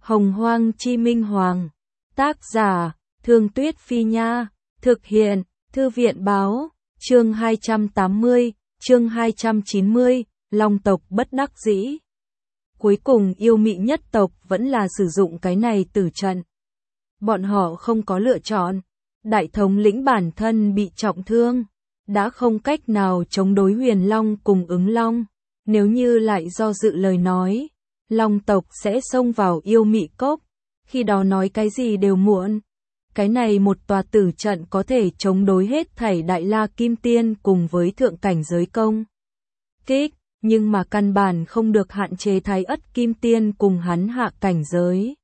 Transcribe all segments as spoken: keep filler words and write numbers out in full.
Hồng Hoang Chi Minh Hoàng. Tác giả, Thương Tuyết Phi Nha. Thực hiện, Thư viện Báo. Chương hai trăm tám mươi, chương hai trăm chín mươi, Long tộc bất đắc dĩ. Cuối cùng yêu mị nhất tộc vẫn là sử dụng cái này tử trận. Bọn họ không có lựa chọn. Đại thống lĩnh bản thân bị trọng thương, đã không cách nào chống đối Huyền Long cùng Ứng Long. Nếu như lại do dự lời nói, Long tộc sẽ xông vào yêu mị cốc, khi đó nói cái gì đều muộn. Cái này một tòa tử trận có thể chống đối hết thảy Đại La Kim Tiên cùng với thượng cảnh giới công kích, nhưng mà căn bản không được hạn chế Thái Ất Kim Tiên cùng hắn hạ cảnh giới.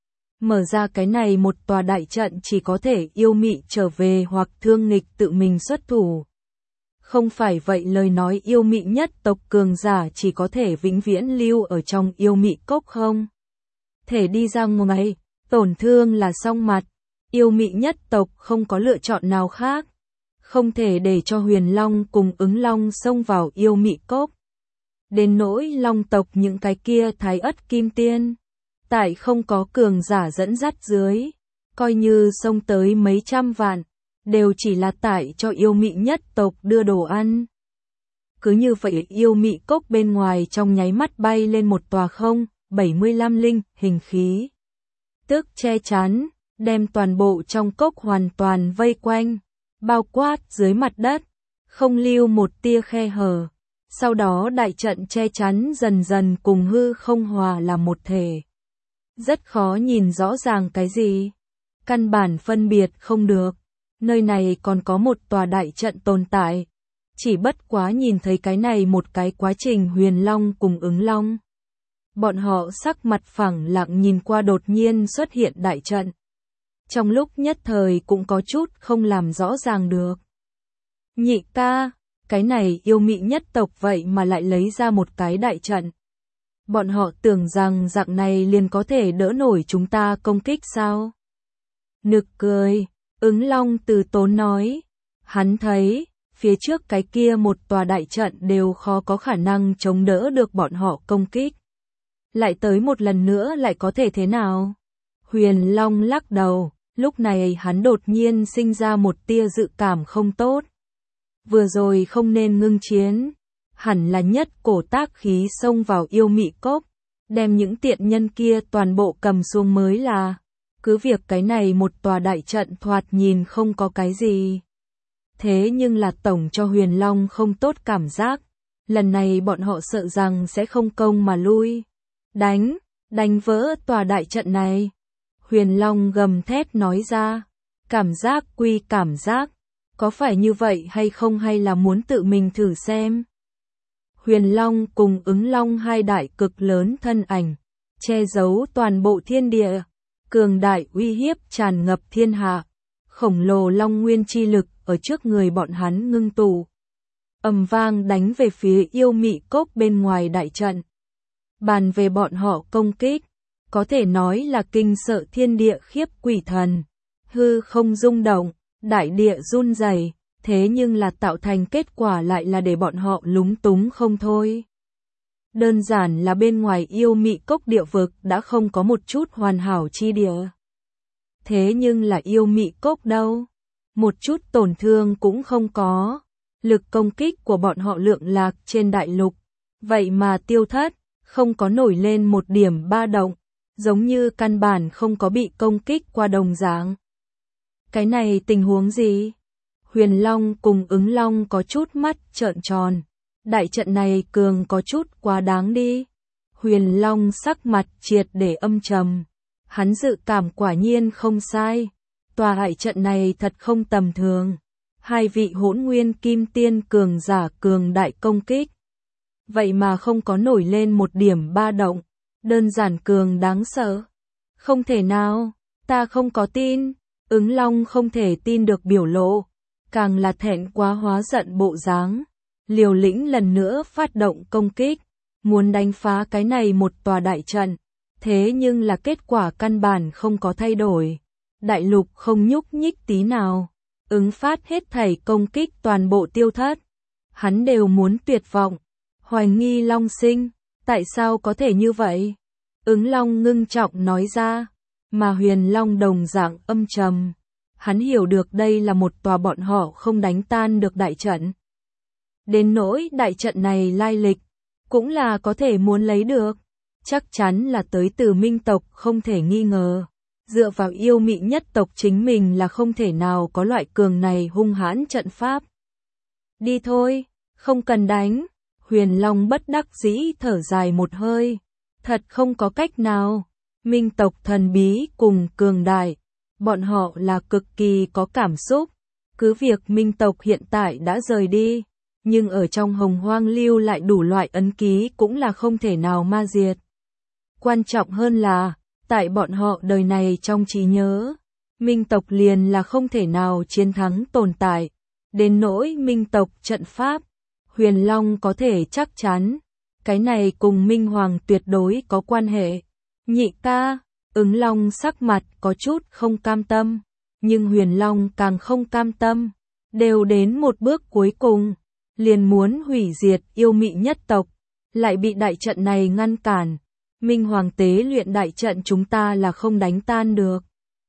Mở ra cái này một tòa đại trận chỉ có thể yêu mị trở về hoặc thương nghịch tự mình xuất thủ. Không phải vậy lời nói yêu mị nhất tộc cường giả chỉ có thể vĩnh viễn lưu ở trong yêu mị cốc không thể đi ra ngoài, tổn thương là xong mặt. Yêu mị nhất tộc không có lựa chọn nào khác, không thể để cho Huyền Long cùng Ứng Long xông vào yêu mị cốc. Đến nỗi Long tộc những cái kia Thái Ất Kim Tiên, tại không có cường giả dẫn dắt dưới, coi như xông tới mấy trăm vạn, đều chỉ là tại cho yêu mị nhất tộc đưa đồ ăn. Cứ như vậy yêu mị cốc bên ngoài trong nháy mắt bay lên một tòa không, bảy mươi lăm linh, hình khí. Tức che chắn, đem toàn bộ trong cốc hoàn toàn vây quanh, bao quát dưới mặt đất, không lưu một tia khe hở. Sau đó đại trận che chắn dần dần cùng hư không hòa là một thể. Rất khó nhìn rõ ràng cái gì. Căn bản phân biệt không được. Nơi này còn có một tòa đại trận tồn tại. Chỉ bất quá nhìn thấy cái này một cái quá trình Huyền Long cùng Ứng Long. Bọn họ sắc mặt phẳng lặng nhìn qua đột nhiên xuất hiện đại trận. Trong lúc nhất thời cũng có chút không làm rõ ràng được. Nhị ca, cái này yêu mị nhất tộc vậy mà lại lấy ra một cái đại trận. Bọn họ tưởng rằng dạng này liền có thể đỡ nổi chúng ta công kích sao? Nực cười, Ứng Long từ tốn nói. Hắn thấy, phía trước cái kia một tòa đại trận đều khó có khả năng chống đỡ được bọn họ công kích. Lại tới một lần nữa lại có thể thế nào? Huyền Long lắc đầu, lúc này hắn đột nhiên sinh ra một tia dự cảm không tốt. Vừa rồi không nên ngưng chiến, hẳn là nhất cổ tác khí xông vào yêu mị cốc, đem những tiện nhân kia toàn bộ cầm xuống mới là. Cứ việc cái này một tòa đại trận thoạt nhìn không có cái gì. Thế nhưng là tổng cho Huyền Long không tốt cảm giác, lần này bọn họ sợ rằng sẽ không công mà lui. Đánh, đánh vỡ tòa đại trận này. Huyền Long gầm thét nói ra, cảm giác quy cảm giác, có phải như vậy hay không hay là muốn tự mình thử xem. Huyền Long cùng Ứng Long hai đại cực lớn thân ảnh, che giấu toàn bộ thiên địa, cường đại uy hiếp tràn ngập thiên hạ, khổng lồ long nguyên chi lực ở trước người bọn hắn ngưng tụ. Ầm vang đánh về phía yêu mị cốc bên ngoài đại trận. Bàn về bọn họ công kích, có thể nói là kinh sợ thiên địa khiếp quỷ thần, hư không rung động, đại địa run rẩy, thế nhưng là tạo thành kết quả lại là để bọn họ lúng túng không thôi. Đơn giản là bên ngoài yêu mị cốc địa vực đã không có một chút hoàn hảo chi địa. Thế nhưng là yêu mị cốc đâu? Một chút tổn thương cũng không có. Lực công kích của bọn họ lượng lạc trên đại lục, vậy mà tiêu thất, không có nổi lên một điểm ba động, giống như căn bản không có bị công kích qua đồng dạng. Cái này tình huống gì? Huyền Long cùng Ứng Long có chút mắt trợn tròn. Đại trận này cường có chút quá đáng đi. Huyền Long sắc mặt triệt để âm trầm. Hắn dự cảm quả nhiên không sai. Tòa đại trận này thật không tầm thường. Hai vị hỗn nguyên kim tiên cường giả cường đại công kích. Vậy mà không có nổi lên một điểm ba động. Đơn giản cường đáng sợ. Không thể nào, ta không có tin. Ứng Long không thể tin được biểu lộ. Càng là thẹn quá hóa giận bộ dáng. Liều lĩnh lần nữa phát động công kích. Muốn đánh phá cái này một tòa đại trận. Thế nhưng là kết quả căn bản không có thay đổi. Đại lục không nhúc nhích tí nào. Ứng phát hết thảy công kích toàn bộ tiêu thất. Hắn đều muốn tuyệt vọng. Hoài nghi Long Sinh. Tại sao có thể như vậy? Ứng Long ngưng trọng nói ra, mà Huyền Long đồng dạng âm trầm. Hắn hiểu được đây là một tòa bọn họ không đánh tan được đại trận. Đến nỗi đại trận này lai lịch, cũng là có thể muốn lấy được. Chắc chắn là tới từ Minh tộc không thể nghi ngờ. Dựa vào yêu mị nhất tộc chính mình là không thể nào có loại cường này hung hãn trận pháp. Đi thôi, không cần đánh. Huyền Long bất đắc dĩ thở dài một hơi. Thật không có cách nào. Minh tộc thần bí cùng cường đại. Bọn họ là cực kỳ có cảm xúc. Cứ việc Minh tộc hiện tại đã rời đi. Nhưng ở trong Hồng Hoang lưu lại đủ loại ấn ký cũng là không thể nào ma diệt. Quan trọng hơn là, tại bọn họ đời này trong trí nhớ, Minh tộc liền là không thể nào chiến thắng tồn tại. Đến nỗi Minh tộc trận pháp, Huyền Long có thể chắc chắn, cái này cùng Minh Hoàng tuyệt đối có quan hệ. Nhị ca, Ứng Long sắc mặt có chút không cam tâm, nhưng Huyền Long càng không cam tâm, đều đến một bước cuối cùng, liền muốn hủy diệt yêu mị nhất tộc, lại bị đại trận này ngăn cản. Minh Hoàng tế luyện đại trận chúng ta là không đánh tan được.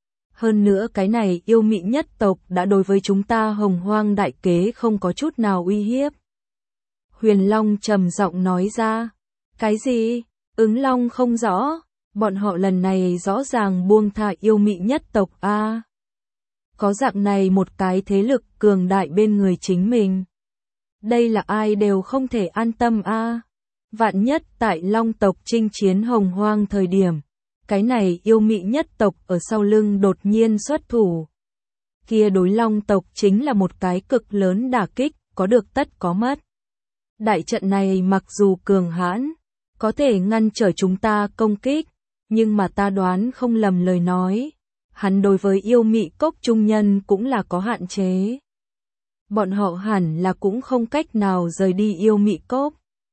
Hơn nữa cái này yêu mị nhất tộc đã đối với chúng ta Hồng Hoang đại kế không có chút nào uy hiếp. Huyền Long trầm giọng nói ra. Cái gì? Ứng Long không rõ. Bọn họ lần này rõ ràng buông thả yêu mị nhất tộc a. À, có dạng này một cái thế lực cường đại bên người chính mình. Đây là ai đều không thể an tâm a. À. Vạn nhất tại Long tộc chinh chiến Hồng Hoang thời điểm, cái này yêu mị nhất tộc ở sau lưng đột nhiên xuất thủ. Kia đối Long tộc chính là một cái cực lớn đả kích, có được tất có mất. Đại trận này mặc dù cường hãn, có thể ngăn trở chúng ta công kích, nhưng mà ta đoán không lầm lời nói, hắn đối với yêu mị cốc trung nhân cũng là có hạn chế. Bọn họ hẳn là cũng không cách nào rời đi yêu mị cốc.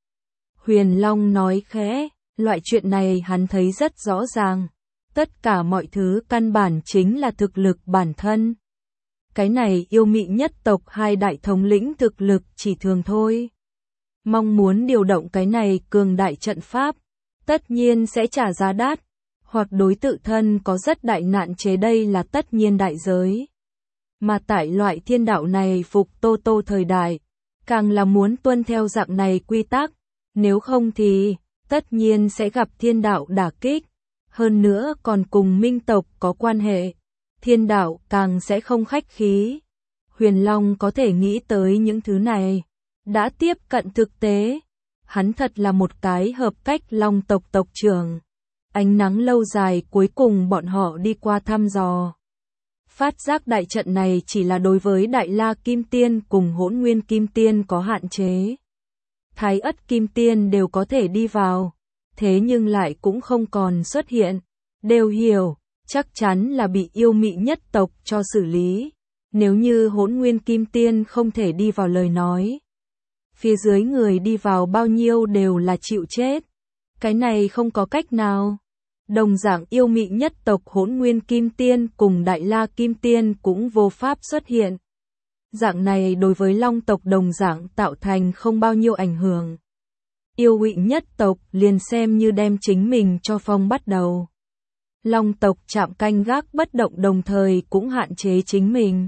Huyền Long nói khẽ, loại chuyện này hắn thấy rất rõ ràng. Tất cả mọi thứ căn bản chính là thực lực bản thân. Cái này yêu mị nhất tộc hai đại thống lĩnh thực lực chỉ thường thôi. Mong muốn điều động cái này cường đại trận pháp, tất nhiên sẽ trả giá đắt, hoặc đối tự thân có rất đại nạn chế, đây là tất nhiên đại giới. Mà tại loại thiên đạo này phục tô tô thời đại, càng là muốn tuân theo dạng này quy tắc, nếu không thì tất nhiên sẽ gặp thiên đạo đả kích, hơn nữa còn cùng Minh tộc có quan hệ, thiên đạo càng sẽ không khách khí. Huyền Long có thể nghĩ tới những thứ này, đã tiếp cận thực tế, hắn thật là một cái hợp cách Long tộc tộc trưởng. Ánh nắng lâu dài cuối cùng bọn họ đi qua thăm dò. Phát giác đại trận này chỉ là đối với Đại La Kim Tiên cùng Hỗn Nguyên Kim Tiên có hạn chế. Thái Ất Kim Tiên đều có thể đi vào, thế nhưng lại cũng không còn xuất hiện, đều hiểu, chắc chắn là bị yêu mị nhất tộc cho xử lý. Nếu như Hỗn Nguyên Kim Tiên không thể đi vào lời nói, phía dưới người đi vào bao nhiêu đều là chịu chết. Cái này không có cách nào. Đồng dạng yêu mị nhất tộc Hỗn Nguyên Kim Tiên cùng Đại La Kim Tiên cũng vô pháp xuất hiện. Dạng này đối với Long tộc đồng dạng tạo thành không bao nhiêu ảnh hưởng. Yêu mị nhất tộc liền xem như đem chính mình cho phong bắt đầu. Long tộc chạm canh gác bất động đồng thời cũng hạn chế chính mình.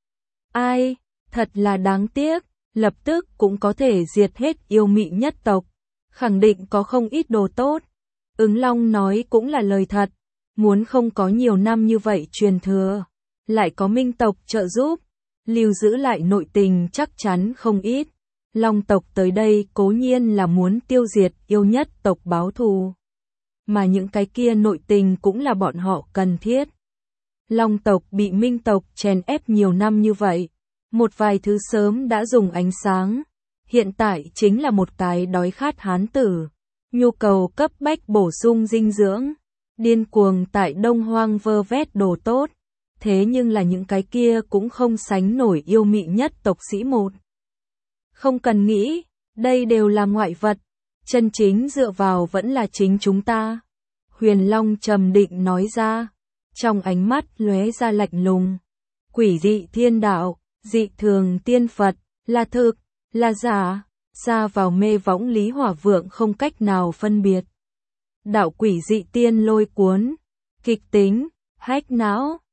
Ai, thật là đáng tiếc, lập tức cũng có thể diệt hết yêu mị nhất tộc. Khẳng định có không ít đồ tốt. Ứng Long nói cũng là lời thật, muốn không có nhiều năm như vậy truyền thừa, lại có Minh tộc trợ giúp, lưu giữ lại nội tình chắc chắn không ít. Long tộc tới đây cố nhiên là muốn tiêu diệt yêu nhất tộc báo thù, mà những cái kia nội tình cũng là bọn họ cần thiết. Long tộc bị Minh tộc chèn ép nhiều năm như vậy, một vài thứ sớm đã dùng ánh sáng, hiện tại chính là một cái đói khát hán tử. Nhu cầu cấp bách bổ sung dinh dưỡng, điên cuồng tại Đông Hoang vơ vét đồ tốt, thế nhưng là những cái kia cũng không sánh nổi yêu mị nhất tộc sĩ một. Không cần nghĩ, đây đều là ngoại vật, chân chính dựa vào vẫn là chính chúng ta. Huyền Long trầm định nói ra, trong ánh mắt lóe ra lạnh lùng. Quỷ dị thiên đạo, dị thường tiên Phật, là thực, là giả. Ra vào mê võng Lý Hỏa Vượng không cách nào phân biệt. đạo quỷ dị tiên lôi cuốn, kịch tính, hack não,